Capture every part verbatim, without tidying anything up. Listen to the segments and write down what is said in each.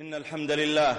إن الحمد لله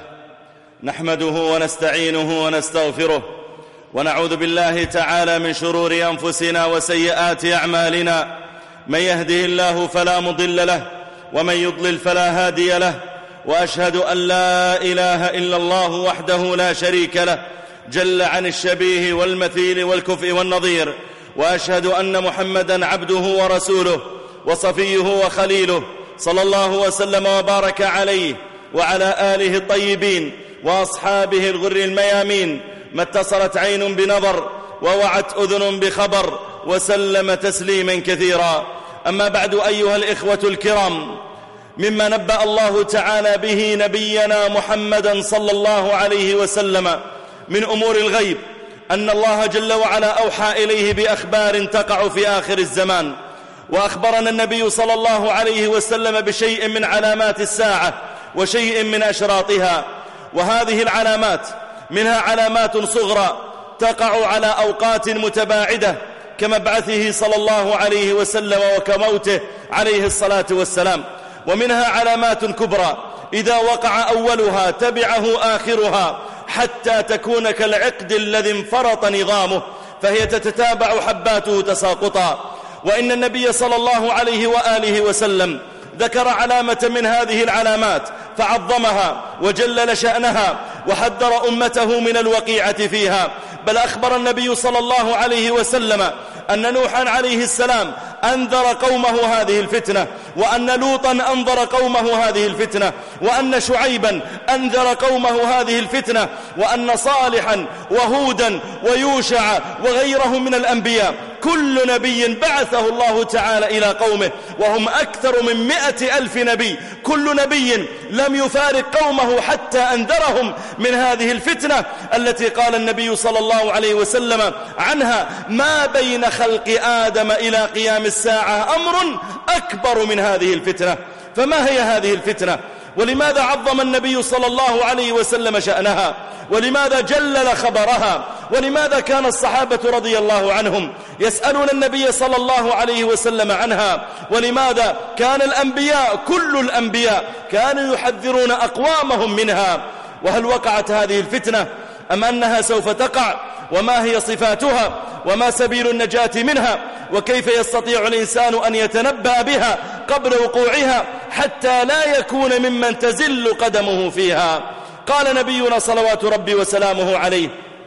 نحمده ونستعينه ونستغفره ونعوذ بالله تعالى من شرور أنفسنا وسيئات أعمالنا. من يهده الله فلا مضل له ومن يضلل فلا هادي له، وأشهد أن لا إله إلا الله وحده لا شريك له جل عن الشبيه والمثيل والكفء والنظير، وأشهد أن محمدًا عبده ورسوله وصفيه وخليله صلى الله وسلم وبارك عليه وعلى آله الطيبين وأصحابه الغر الميامين، ما اتصلت عين بنظر ووعت أذن بخبر، وسلم تسليما كثيرا. أما بعد، أيها الإخوة الكرام، مما نبأ الله تعالى به نبينا محمدا صلى الله عليه وسلم من أمور الغيب أن الله جل وعلا أوحى إليه بأخبار تقع في آخر الزمان. وأخبرنا النبي صلى الله عليه وسلم بشيء من علامات الساعة وشيء من أشراطها، وهذه العلامات منها علامات صغرى تقع على أوقات متباعدة كمبعثه صلى الله عليه وسلم وكموته عليه الصلاة والسلام، ومنها علامات كبرى إذا وقع أولها تبعه آخرها حتى تكون كالعقد الذي انفرط نظامه، فهي تتتابع حباته تساقطا. وإن النبي صلى الله عليه وآله وسلم ذكر علامة من هذه العلامات فعظمها وجلل شأنها وحذر أمته من الوقيعة فيها. بل أخبر النبي صلى الله عليه وسلم أن نوحا عليه السلام أنذر قومه هذه الفتنة، وأن لوطا أنذر قومه هذه الفتنة، وأن شعيبا أنذر قومه هذه الفتنة، وأن صالحا وهودا ويوشع وغيرهم من الأنبياء كل نبي بعثه الله تعالى إلى قومه، وهم أكثر من مئة ألف نبي، كل نبي لم يفارق قومه حتى أنذرهم من هذه الفتنة التي قال النبي صلى الله عليه وسلم عنها: ما بين خلق آدم إلى قيام الساعة أمر أكبر من هذه الفتنة. فما هي هذه الفتنة؟ ولماذا عظم النبي صلى الله عليه وسلم شأنها؟ ولماذا جلل خبرها؟ ولماذا كان الصحابة رضي الله عنهم يسألون النبي صلى الله عليه وسلم عنها؟ ولماذا كان الأنبياء كل الأنبياء كانوا يحذرون أقوامهم منها؟ وهل وقعت هذه الفتنة أم أنها سوف تقع؟ وما هي صفاتها؟ وما سبيل النجاة منها؟ وكيف يستطيع الإنسان أن يتنبأ بها قبل وقوعها حتى لا يكون ممن تزل قدمه فيها؟ قال نبينا صلوات ربي وسلامه عليه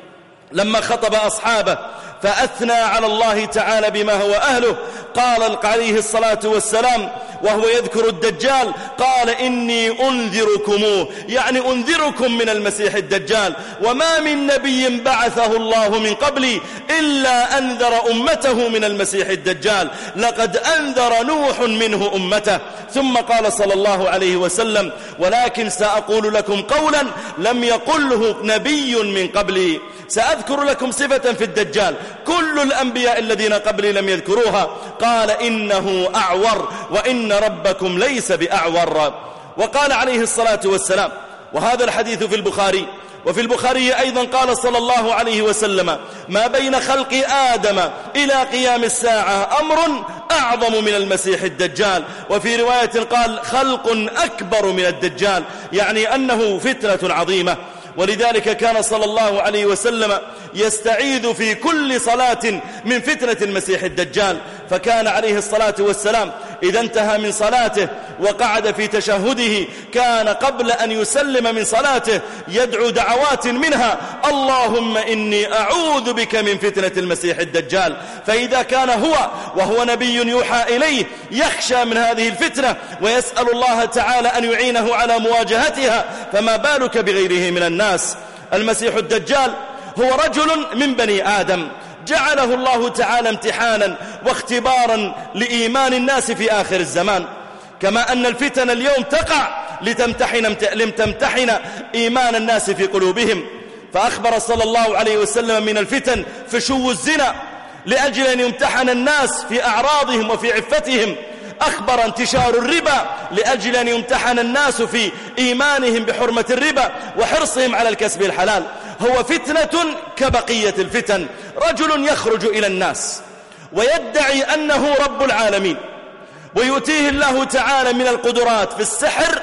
لما خطب أصحابه فأثنى على الله تعالى بما هو أهله، قال عليه الصلاة والسلام وهو يذكر الدجال، قال: إني أنذركم، يعني أنذركم من المسيح الدجال، وما من نبي بعثه الله من قبلي إلا أنذر أمته من المسيح الدجال، لقد أنذر نوح منه أمته. ثم قال صلى الله عليه وسلم: ولكن سأقول لكم قولا لم يقله نبي من قبلي. سأذكر لكم صفة في الدجال كل الأنبياء الذين قبلي لم يذكروها، قال: إنه أعور وإن ربكم ليس بأعور. وقال عليه الصلاة والسلام، وهذا الحديث في البخاري، وفي البخاري أيضا قال صلى الله عليه وسلم: ما بين خلق آدم إلى قيام الساعة أمر أعظم من المسيح الدجال. وفي رواية قال: خلق أكبر من الدجال، يعني أنه فتنة عظيمة. ولذلك كان صلى الله عليه وسلم يستعيذ في كل صلاة من فتنة المسيح الدجال، فكان عليه الصلاة والسلام إذا انتهى من صلاته وقعد في تشهده كان قبل أن يسلم من صلاته يدعو دعوات منها: اللهم إني أعوذ بك من فتنة المسيح الدجال. فإذا كان هو وهو نبي يوحى إليه يخشى من هذه الفتنة ويسأل الله تعالى أن يعينه على مواجهتها، فما بالك بغيره من الناس؟ المسيح الدجال هو رجل من بني آدم جعله الله تعالى امتحانا واختبارا لإيمان الناس في آخر الزمان، كما أن الفتن اليوم تقع لتمتحن, لتمتحن إيمان الناس في قلوبهم. فأخبر صلى الله عليه وسلم من الفتن فشو الزنا لأجل أن يمتحن الناس في أعراضهم وفي عفتهم. أخبر انتشار الربا لأجل أن يمتحن الناس في إيمانهم بحرمة الربا وحرصهم على الكسب الحلال. هو فتنة كبقية الفتن، رجل يخرج إلى الناس ويدعي أنه رب العالمين ويؤتيه الله تعالى من القدرات في السحر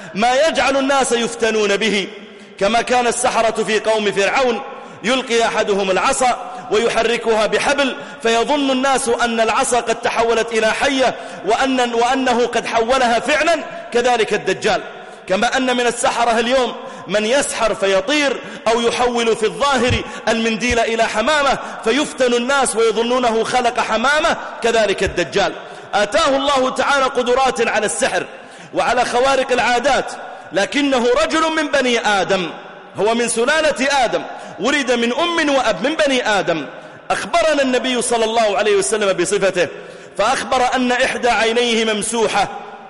ما يجعل الناس يفتنون به، كما كان السحرة في قوم فرعون يلقي أحدهم العصا ويحركها بحبل فيظن الناس أن العصا قد تحولت إلى حية وأن وأنه قد حولها فعلا. كذلك الدجال، كما أن من السحرة اليوم من يسحر فيطير أو يحول في الظاهر المنديل إلى حمامة فيفتن الناس ويظنونه خلق حمامة، كذلك الدجال آتاه الله تعالى قدرات على السحر وعلى خوارق العادات، لكنه رجل من بني آدم، هو من سلالة آدم، ولد من أم وأب من بني آدم. أخبرنا النبي صلى الله عليه وسلم بصفته، فأخبر أن إحدى عينيه ممسوحة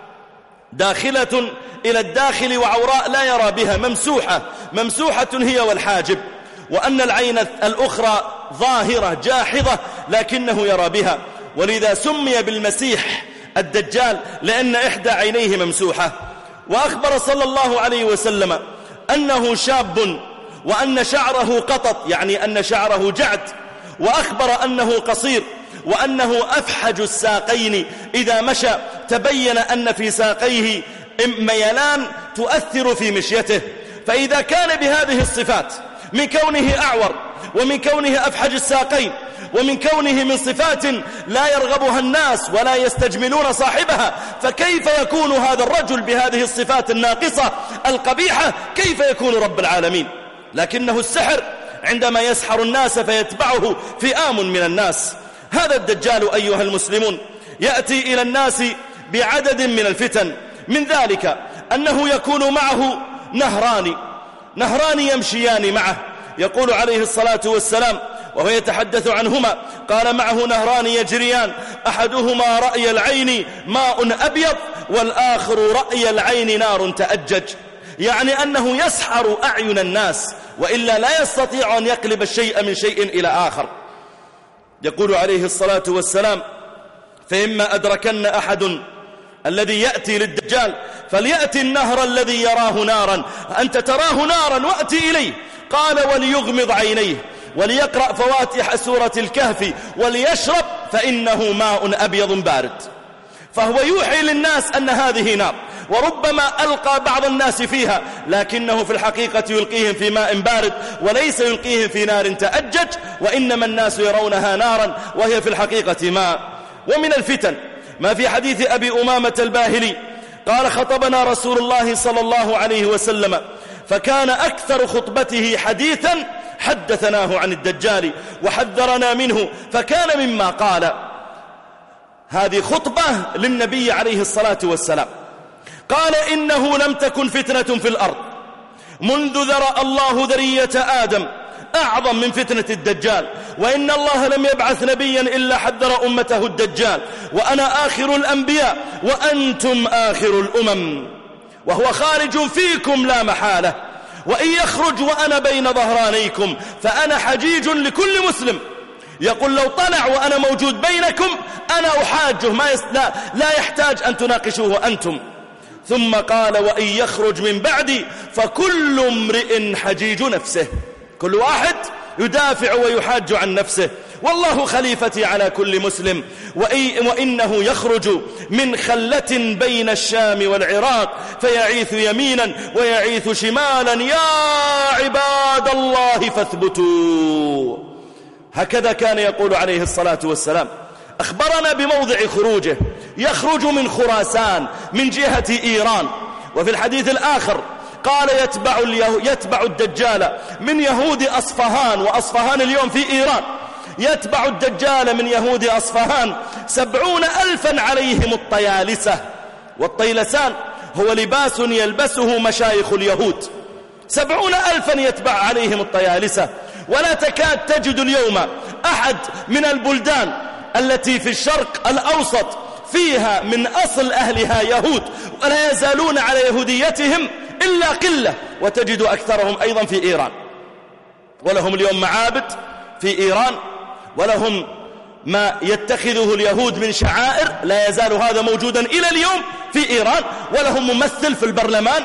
داخلة إلى الداخل وعوراء لا يرى بها، ممسوحة ممسوحة هي والحاجب، وأن العين الأخرى ظاهرة جاحظة لكنه يرى بها، ولذا سمي بالمسيح الدجال لأن إحدى عينيه ممسوحة. وأخبر صلى الله عليه وسلم أنه شاب وأن شعره قطط، يعني أن شعره جعد، وأخبر أنه قصير وأنه أفحج الساقين، إذا مشى تبين أن في ساقيه ميلان تؤثر في مشيته. فإذا كان بهذه الصفات من كونه أعور ومن كونه أفحج الساقين ومن كونه من صفات لا يرغبها الناس ولا يستجملون صاحبها، فكيف يكون هذا الرجل بهذه الصفات الناقصة القبيحة؟ كيف يكون رب العالمين؟ لكنه السحر عندما يسحر الناس فيتبعه فئام من الناس. هذا الدجال أيها المسلمون يأتي إلى الناس بعدد من الفتن، من ذلك أنه يكون معه نهران نهران يمشيان معه. يقول عليه الصلاة والسلام وهو يتحدث عنهما، قال: معه نهران يجريان، أحدهما رأي العين ماء أبيض والآخر رأي العين نار تأجج، يعني أنه يسحر أعين الناس وإلا لا يستطيع أن يقلب الشيء من شيء إلى آخر. يقول عليه الصلاة والسلام: فإما أدركن أحد الذي يأتي للدجال فليأتي النهر الذي يراه نارا، أنت تراه نارا وأتي إليه. قال: وليغمض عينيه وليقرأ فواتح سورة الكهف وليشرب فإنه ماء أبيض بارد. فهو يوحي للناس أن هذه نار، وربما ألقى بعض الناس فيها، لكنه في الحقيقة يلقيهم في ماء بارد وليس يلقيهم في نار تأجج، وإنما الناس يرونها نارا وهي في الحقيقة ماء. ومن الفتن ما في حديث أبي أمامة الباهلي قال: خطبنا رسول الله صلى الله عليه وسلم فكان أكثر خطبته حديثا حدثناه عن الدجال وحذرنا منه، فكان مما قال. هذه خطبة للنبي عليه الصلاة والسلام. قال: إنه لم تكن فتنة في الأرض منذ ذرأ الله ذرية آدم أعظم من فتنة الدجال، وإن الله لم يبعث نبيا إلا حذر أمته الدجال، وأنا آخر الأنبياء وأنتم آخر الأمم، وهو خارج فيكم لا محالة، وإن يخرج وأنا بين ظهرانيكم فأنا حجيج لكل مسلم. يقول: لو طلع وأنا موجود بينكم أنا أحاجه، ما يس... لا... لا يحتاج أن تناقشوه أنتم. ثم قال: وإن يخرج من بعدي فكل امرئ حجيج نفسه، كل واحد يدافع ويحاج عن نفسه، والله خليفتي على كل مسلم. وإنه يخرج من خلة بين الشام والعراق فيعيث يمينا ويعيث شمالا، يا عباد الله فاثبتوا. هكذا كان يقول عليه الصلاة والسلام. أخبرنا بموضع خروجه، يخرج من خراسان من جهة إيران. وفي الحديث الآخر قال: يتبع, يتبع الدجال من يهود أصفهان، وأصفهان اليوم في إيران، يتبع الدجال من يهود أصفهان سبعون ألفا عليهم الطيالسة، والطيلسان هو لباس يلبسه مشايخ اليهود. سبعون ألفا يتبع عليهم الطيالسة، ولا تكاد تجد اليوم أحد من البلدان التي في الشرق الأوسط فيها من أصل أهلها يهود ولا يزالون على يهوديتهم إلا قلة، وتجد أكثرهم أيضا في إيران. ولهم اليوم معابد في إيران، ولهم ما يتخذه اليهود من شعائر، لا يزال هذا موجودا إلى اليوم في إيران، ولهم ممثل في البرلمان.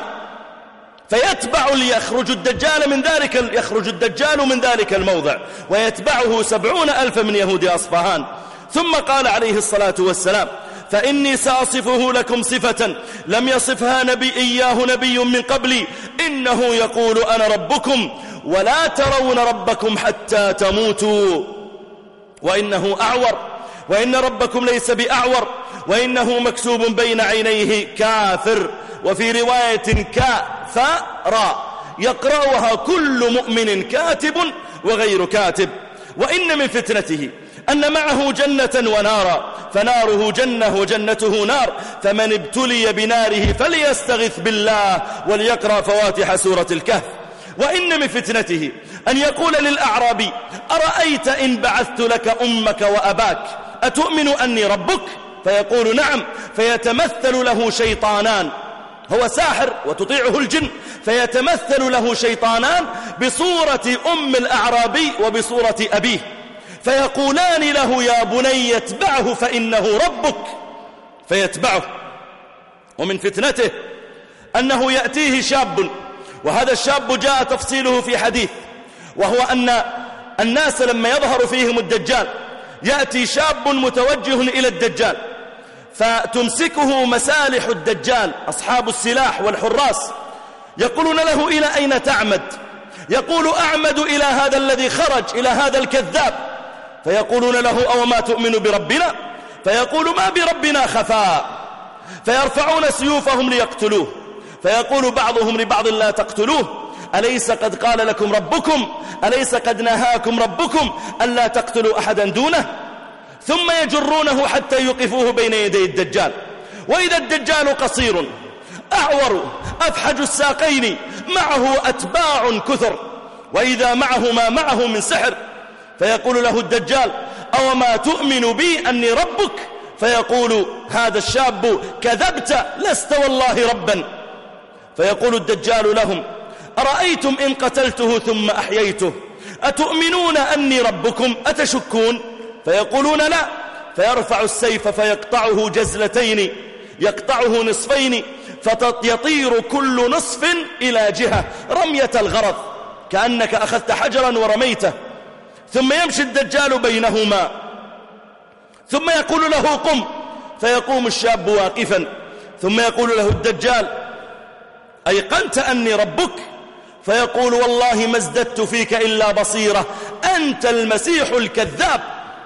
فيتبع ليخرج الدجال من ذلك يخرج الدجال من ذلك الموضع، ويتبعه سبعون ألف من يهود أصفهان. ثم قال عليه الصلاة والسلام: فإني سأصفه لكم صفة لم يصفها نبي إياه نبي من قبلي، إنه يقول أنا ربكم ولا ترون ربكم حتى تموتوا، وإنه أعور، وإن ربكم ليس بأعور، وإنه مكتوب بين عينيه كافر، وفي رواية كافر يقرأها كل مؤمن كاتب وغير كاتب. وإن من فتنته أن معه جنة ونارا، فناره جنة وجنته نار، فمن ابتلي بناره فليستغث بالله وليقرأ فواتح سورة الكهف. وإن من فتنته أن يقول للأعرابي أرأيت إن بعثت لك أمك وأباك أتؤمن أني ربك؟ فيقول نعم، فيتمثل له شيطانان، هو ساحر وتطيعه الجن، فيتمثل له شيطانان بصورة أم الأعرابي وبصورة أبيه، فيقولان له يا بني اتبعه فإنه ربك، فيتبعه. ومن فتنته أنه يأتيه شاب، وهذا الشاب جاء تفصيله في حديث، وهو أن الناس لما يظهر فيهم الدجال يأتي شاب متوجه إلى الدجال فتمسكه مسالح الدجال أصحاب السلاح والحراس، يقولون له إلى أين تعمد؟ يقول أعمد إلى هذا الذي خرج، إلى هذا الكذاب. فيقولون له أو ما تؤمن بربنا؟ فيقول ما بربنا خفاء، فيرفعون سيوفهم ليقتلوه، فيقول بعضهم لبعض لا تقتلوه، أليس قد قال لكم ربكم، أليس قد نهاكم ربكم ألا تقتلوا أحدا دونه؟ ثم يجرونه حتى يوقفوه بين يدي الدجال. وإذا الدجال قصير أعور أفحج الساقين معه أتباع كثر، وإذا معه ما معه من سحر، فيقول له الدجال أو ما تؤمن بي أني ربك؟ فيقول هذا الشاب كذبت، لست والله ربا. فيقول الدجال لهم أرأيتم إن قتلته ثم أحييته أتؤمنون أني ربكم؟ أتشكون؟ فيقولون لا. فيرفع السيف فيقطعه جزلتين، يقطعه نصفين، فيطير كل نصف إلى جهة رمية الغرض، كأنك أخذت حجرا ورميته. ثم يمشي الدجال بينهما ثم يقول له قم، فيقوم الشاب واقفا، ثم يقول له الدجال أيقنت أني ربك؟ فيقول والله ما ازددت فيك إلا بصيرة، أنت المسيح الكذاب.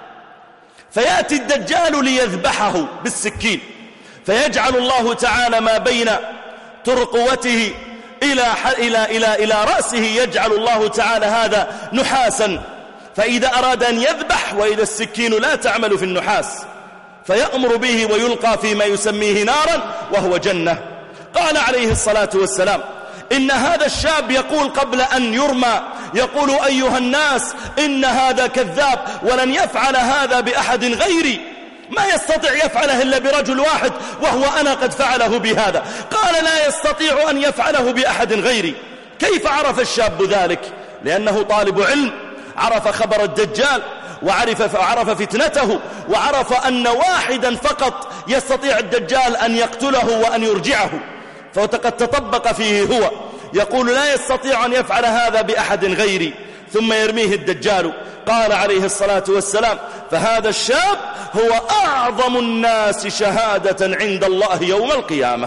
فيأتي الدجال ليذبحه بالسكين، فيجعل الله تعالى ما بين ترقوته إلى, إلى, إلى, إلى رأسه، يجعل الله تعالى هذا نحاسا، فإذا أراد أن يذبح وإذا السكين لا تعمل في النحاس فيأمر به ويلقى فيما يسميه نارا وهو جنة. قال عليه الصلاة والسلام إن هذا الشاب يقول قبل أن يرمى، يقول أيها الناس إن هذا كذاب ولن يفعل هذا بأحد غيري، ما يستطيع يفعله إلا برجل واحد وهو أنا قد فعله بهذا. قال لا يستطيع أن يفعله بأحد غيري. كيف عرف الشاب ذلك؟ لأنه طالب علم، عرف خبر الدجال وعرف وعرف فتنته، وعرف أن واحدا فقط يستطيع الدجال أن يقتله وأن يرجعه، فقد تطبق فيه هو، يقول لا يستطيع أن يفعل هذا بأحد غيري، ثم يرميه الدجال. قال عليه الصلاة والسلام فهذا الشاب هو أعظم الناس شهادة عند الله يوم القيامة.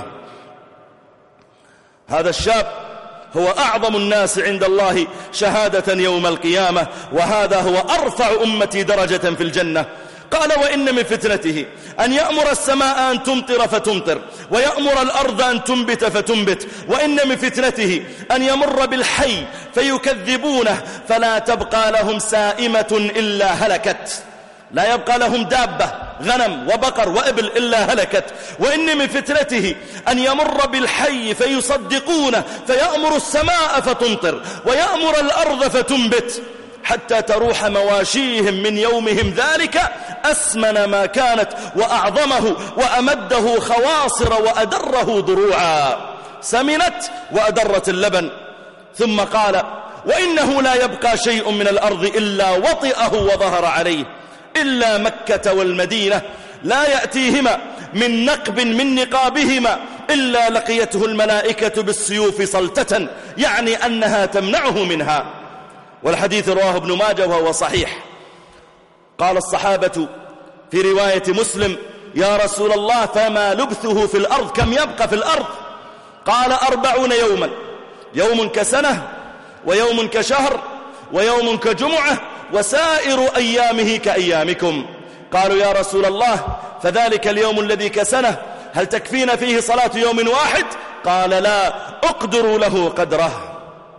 هذا الشاب هو أعظم الناس عند الله شهادة يوم القيامة، وهذا هو أرفع أمتي درجة في الجنة. قال وإن من فتنته أن يأمر السماء أن تمطر فتمطر، ويأمر الأرض أن تنبت فتنبت. وإن من فتنته أن يمر بالحي فيكذبونه فلا تبقى لهم سائمة إلا هلكت، لا يبقى لهم دابة غنم وبقر وإبل إلا هلكت. وإن من فتنته أن يمر بالحي فيصدقونه فيأمر السماء فتمطر ويأمر الأرض فتنبت، حتى تروح مواشيهم من يومهم ذلك أسمن ما كانت وأعظمه وأمده خواصر وأدره ضروعا، سمنت وأدرت اللبن. ثم قال وإنه لا يبقى شيء من الأرض إلا وطئه وظهر عليه، إلا مكة والمدينة لا يأتيهما من نقب من نقابهما إلا لقيته الملائكة بالسيوف صلتة، يعني أنها تمنعه منها. والحديث رواه ابن ماجه وهو صحيح. قال الصحابة في رواية مسلم يا رسول الله فما لبثه في الأرض، كم يبقى في الأرض؟ قال أربعون يوما، يوم كسنة ويوم كشهر ويوم كجمعة وسائر أيامه كأيامكم. قالوا يا رسول الله فذلك اليوم الذي كسنة هل تكفينا فيه صلاة يوم واحد؟ قال لا، اقدروا له قدره.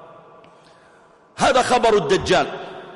هذا خبر الدجال.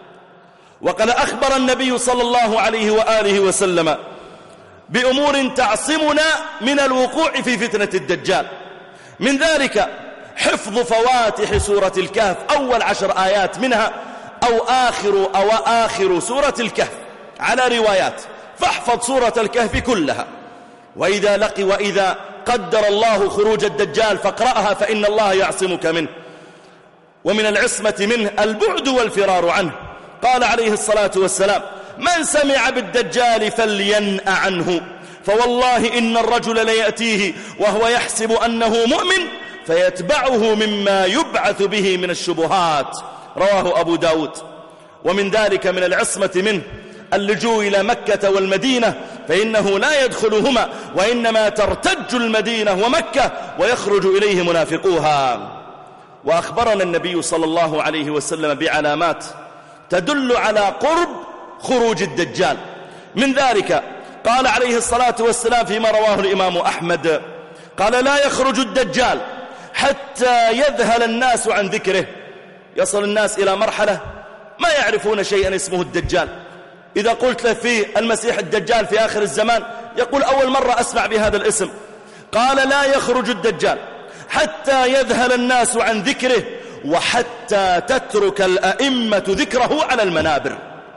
وقد أخبر النبي صلى الله عليه وآله وسلم بأمور تعصمنا من الوقوع في فتنة الدجال، من ذلك حفظ فواتح سورة الكهف، أول عشر آيات منها أو آخر أو آخر سورة الكهف على روايات، فاحفظ سورة الكهف كلها. وإذا لقي وإذا قدر الله خروج الدجال فاقرأها فإن الله يعصمك منه. ومن العصمة منه البعد والفرار عنه. قال عليه الصلاة والسلام من سمع بالدجال فلينأ عنه، فوالله إن الرجل ليأتيه وهو يحسب أنه مؤمن فيتبعه مما يبعث به من الشبهات. رواه أبو داود. ومن ذلك من العصمة منه اللجوء إلى مكة والمدينة، فإنه لا يدخلهما وإنما ترتج المدينة ومكة ويخرج إليه منافقوها. وأخبرنا النبي صلى الله عليه وسلم بعلامات تدل على قرب خروج الدجال، من ذلك قال عليه الصلاة والسلام فيما رواه الإمام أحمد قال لا يخرج الدجال حتى يذهل الناس عن ذكره. يصل الناس إلى مرحلة ما يعرفون شيئا اسمه الدجال. إذا قلت له فيه المسيح الدجال في آخر الزمان يقول أول مرة أسمع بهذا الاسم. قال لا يخرج الدجال حتى يذهل الناس عن ذكره وحتى تترك الأئمة ذكره على المنابر،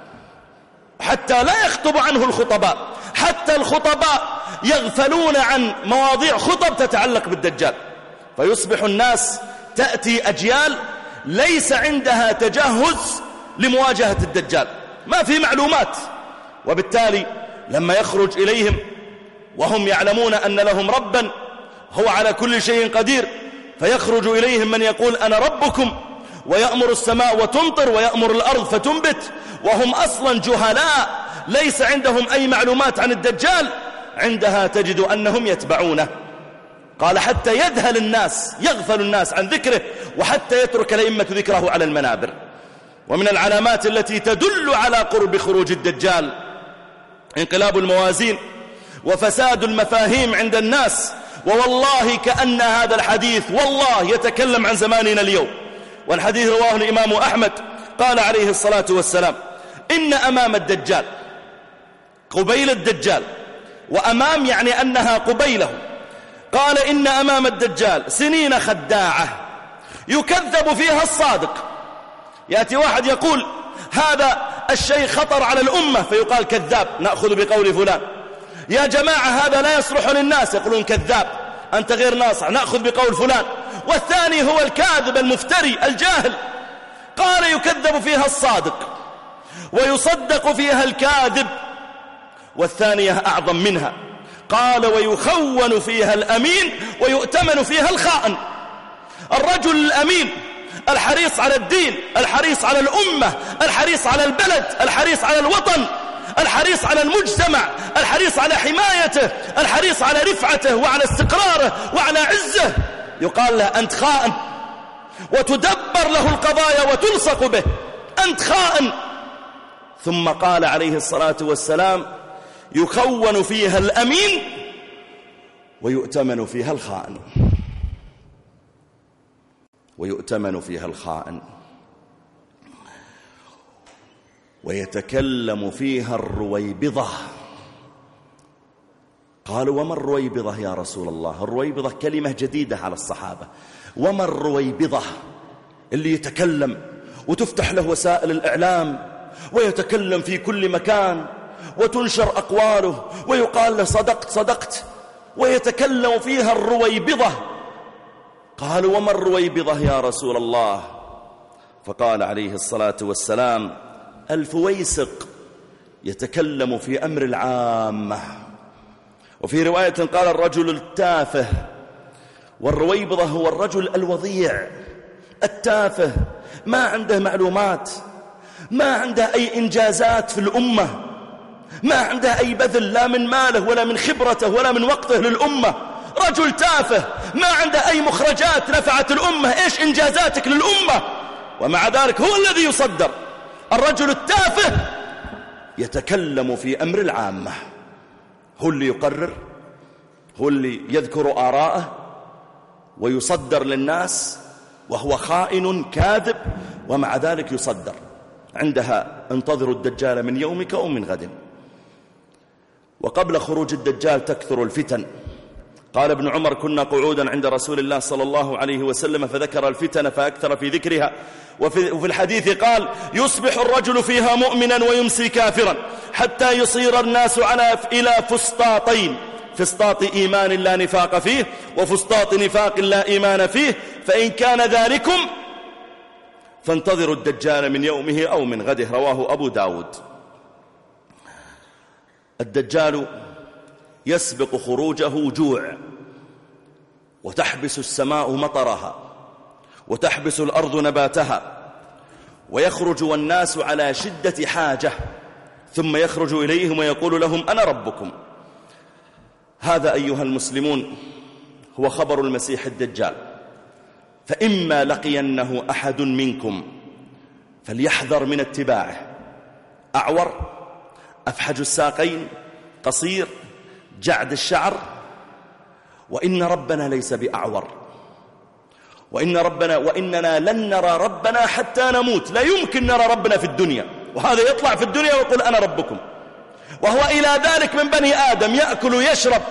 حتى لا يخطب عنه الخطباء، حتى الخطباء يغفلون عن مواضيع خطب تتعلق بالدجال، فيصبح الناس تأتي أجيال ليس عندها تجهز لمواجهة الدجال، ما في معلومات. وبالتالي لما يخرج إليهم وهم يعلمون أن لهم ربا هو على كل شيء قدير، فيخرج إليهم من يقول أنا ربكم ويأمر السماء وتمطر ويأمر الأرض فتنبت، وهم أصلا جهلاء ليس عندهم أي معلومات عن الدجال، عندها تجد أنهم يتبعونه. قال حتى يذهل الناس، يغفل الناس عن ذكره، وحتى يترك الأئمة ذكره على المنابر. ومن العلامات التي تدل على قرب خروج الدجال انقلاب الموازين وفساد المفاهيم عند الناس. ووالله كأن هذا الحديث والله يتكلم عن زماننا اليوم، والحديث رواه الإمام أحمد قال عليه الصلاة والسلام إن أمام الدجال، قبيل الدجال، وأمام يعني أنها قبيله، قال إن أمام الدجال سنين خداعة يكذب فيها الصادق. يأتي واحد يقول هذا الشيء خطر على الأمة فيقال كذاب، نأخذ بقول فلان. يا جماعة هذا لا يصلح للناس، يقولون كذاب، أنت غير ناصح، نأخذ بقول فلان. والثاني هو الكاذب المفتري الجاهل. قال يكذب فيها الصادق ويصدق فيها الكاذب، والثانية أعظم منها، قال ويخون فيها الأمين ويؤتمن فيها الخائن. الرجل الأمين الحريص على الدين، الحريص على الأمة، الحريص على البلد، الحريص على الوطن، الحريص على المجتمع، الحريص على حمايته، الحريص على رفعته وعلى استقراره وعلى عزه، يقال له أنت خائن، وتدبر له القضايا وتلصق به، أنت خائن. ثم قال عليه الصلاة والسلام يخون فيها الأمين ويؤتمن فيها الخائن، ويؤتمن فيها الخائن، ويتكلم فيها الرويبضة. قالوا وما الرويبضة يا رسول الله؟ الرويبضة كلمة جديدة على الصحابة. وما الرويبضة؟ اللي يتكلم وتفتح له وسائل الإعلام ويتكلم في كل مكان وتنشر أقواله ويقال له صدقت صدقت، ويتكلم فيها الرويبضة. قالوا وما الرويبضة يا رسول الله؟ فقال عليه الصلاة والسلام الفويسق يتكلم في أمر العامة. وفي رواية قال الرجل التافه، والرويبضة هو الرجل الوضيع التافه، ما عنده معلومات، ما عنده أي إنجازات في الأمة، ما عنده أي بذل لا من ماله ولا من خبرته ولا من وقته للأمة، رجل تافه ما عنده أي مخرجات نفعت الأمة. إيش إنجازاتك للأمة؟ ومع ذلك هو الذي يصدر. الرجل التافه يتكلم في أمر العامة، هو اللي يقرر، هو اللي يذكر آراءه ويصدر للناس، وهو خائن كاذب ومع ذلك يصدر. عندها انتظروا الدجال من يومك أو من غد. وقبل خروج الدجال تكثر الفتن. قال ابن عمر: كنا قعودا عند رسول الله صلى الله عليه وسلم فذكر الفتن فأكثر في ذكرها. وفي, وفي الحديث قال: يصبح الرجل فيها مؤمنا ويمسي كافرا حتى يصير الناس على إلى فسطاطين، فسطاط إيمان لا نفاق فيه، وفسطاط نفاق لا إيمان فيه، فإن كان ذلكم فانتظروا الدجال من يومه أو من غده. رواه أبو داود. الدجال يسبق خروجه جوع، وتحبس السماء مطرها، وتحبس الأرض نباتها، ويخرج والناس على شدة حاجة، ثم يخرج إليهم ويقول لهم: أنا ربكم. هذا أيها المسلمون هو خبر المسيح الدجال. فإما لقينه أحد منكم فليحذر من اتباعه. أعور، أفحج الساقين، قصير، جعد الشعر. وإن ربنا ليس بأعور، وإن ربنا وإننا لن نرى ربنا حتى نموت. لا يمكن نرى ربنا في الدنيا، وهذا يطلع في الدنيا ويقول: أنا ربكم، وهو إلى ذلك من بني آدم، يأكل ويشرب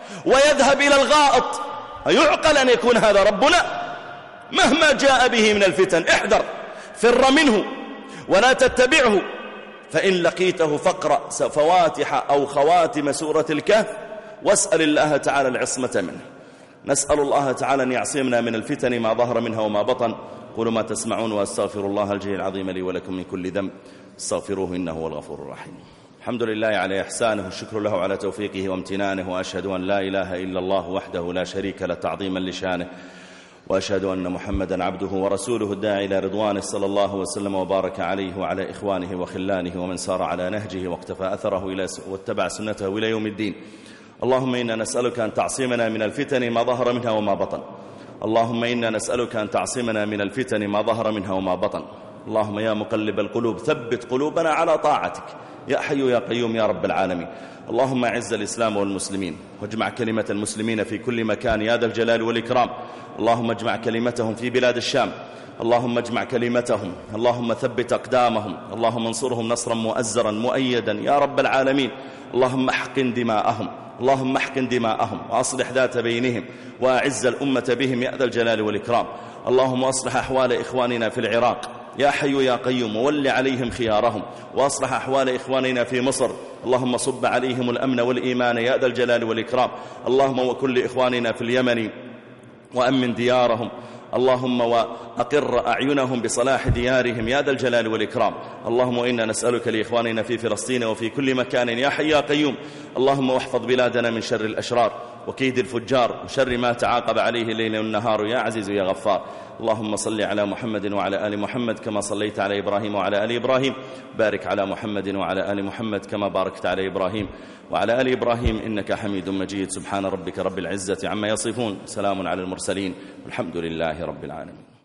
ويذهب إلى الغائط. أيعقل أن يكون هذا ربنا؟ مهما جاء به من الفتن احذر، فر منه ولا تتبعه. فإن لقيته فاقرأ فواتح أو خواتم سورة الكهف واسأل الله تعالى العصمة منه. نسأل الله تعالى أن يعصمنا من الفتن ما ظهر منها وما بطن. قولوا ما تسمعون، وأستغفر الله الجليل العظيم لي ولكم من كل ذنب، استغفروه إنه هو الغفور الرحيم. الحمد لله على إحسانه، الشكر له على توفيقه وامتنانه، وأشهد أن لا إله إلا الله وحده لا شريك له تعظيما لشانه، وأشهد أن محمدا عبده ورسوله الداعي إلى رضوانه، صلى الله وسلم وبارك عليه وعلى إخوانه وخلانه ومن سار على نهجه واقتفى أثره إلى واتبع سنته إلى يوم الدين. اللهم إنا نسألك أن تعصمنا من الفتن ما ظهر منها وما بطن. اللهم إنا نسألك أن تعصمنا من الفتن ما ظهر منها وما بطن. اللهم يا مقلب القلوب ثبت قلوبنا على طاعتك، يا حي يا قيوم يا رب العالمين. اللهم أعز الإسلام والمسلمين، واجمع كلمة المسلمين في كل مكان يا ذا الجلال والإكرام. اللهم اجمع كلمتهم في بلاد الشام، اللهم اجمع كلمتهم، اللهم ثبت أقدامهم، اللهم انصرهم نصرا مؤزرا مؤيدا يا رب العالمين. اللهم احقن دماءهم، اللهم احقن دماءهم وأصلح ذات بينهم، وأعز الأمة بهم يا ذا الجلال والإكرام. اللهم أصلح أحوال إخواننا في العراق يا حي يا قيوم، وول عليهم خيارهم، وأصلح أحوال إخواننا في مصر. اللهم صب عليهم الأمن والإيمان يا ذا الجلال والإكرام. اللهم وكل إخواننا في اليمن وأمن ديارهم، اللهم وأقر أعينهم بصلاح ديارهم يا ذا الجلال والإكرام. اللهم إنا نسألك لإخواننا في فلسطين وفي كل مكان يا حي يا قيوم. اللهم واحفظ بلادنا من شر الأشرار وكيد الفجار وشر ما تعاقب عليه الليل والنهار يا عزيز يا غفار. اللهم صل على محمد وعلى آل محمد كما صليت على إبراهيم وعلى آل إبراهيم. بارك على محمد وعلى آل محمد كما باركت على إبراهيم وعلى آل إبراهيم إنك حميد مجيد. سبحان ربك رب العزة عما يصفون، سلام على المرسلين، والحمد لله رب العالمين.